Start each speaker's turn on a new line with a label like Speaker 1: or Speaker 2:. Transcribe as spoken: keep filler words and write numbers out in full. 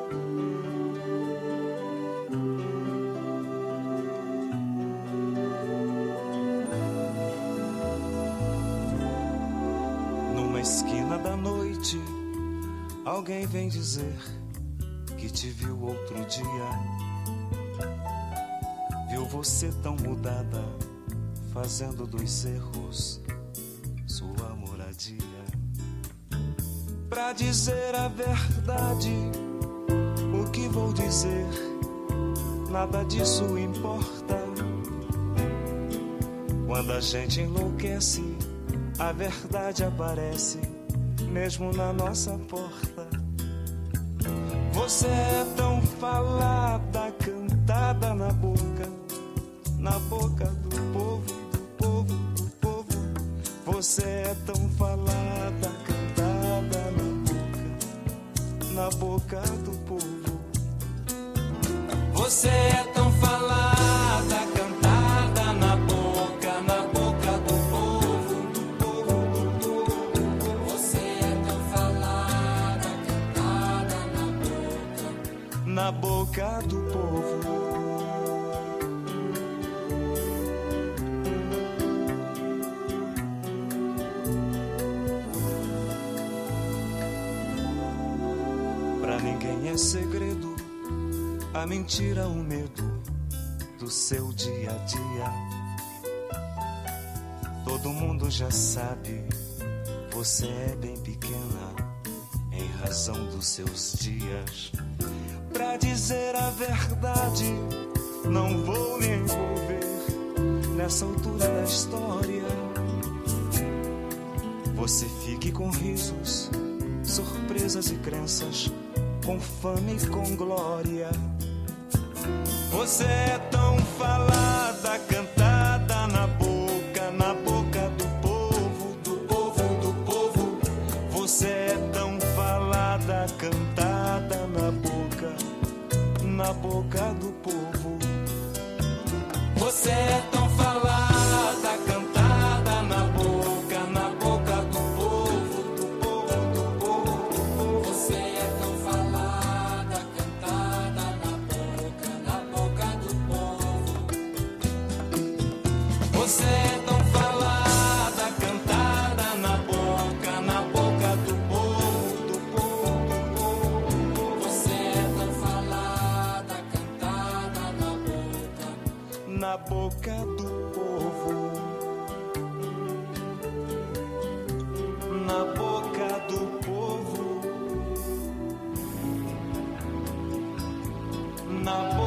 Speaker 1: Numa esquina da noite, alguém vem dizer que te viu outro dia. Viu você tão mudada, fazendo dos erros sua moradia. Pra dizer a verdade, o que vou dizer, nada disso importa. Quando a gente enlouquece, a verdade aparece, mesmo na nossa porta. Você é tão falada, cantada na boca, na boca do povo, do povo, do povo. Você é tão falada, cantada na boca, na boca do povo. Você é tão falada, cantada na boca, na boca do povo, do povo, do povo. Você é tão falada, cantada na boca, na boca do povo. Ninguém é segredo, a mentira, o medo do seu dia a dia. Todo mundo já sabe, você é bem pequena em razão dos seus dias. Pra dizer a verdade, não vou me envolver nessa altura da história. Você fique com risos, surpresas e crenças, com fama e com glória. Você é tão falada, cantada na boca, na boca do povo, do povo, do povo. Você é tão falada, cantada na boca, na boca do povo. Você é tão falada, cantada na boca, na boca do povo, do povo, do povo. Você é tão falada, cantada na boca, na boca do povo. Você é tão falada, cantada na boca, na boca do povo, do povo, do povo. Você é tão falada, cantada na boca, na boca do povo, na boca do povo, na boca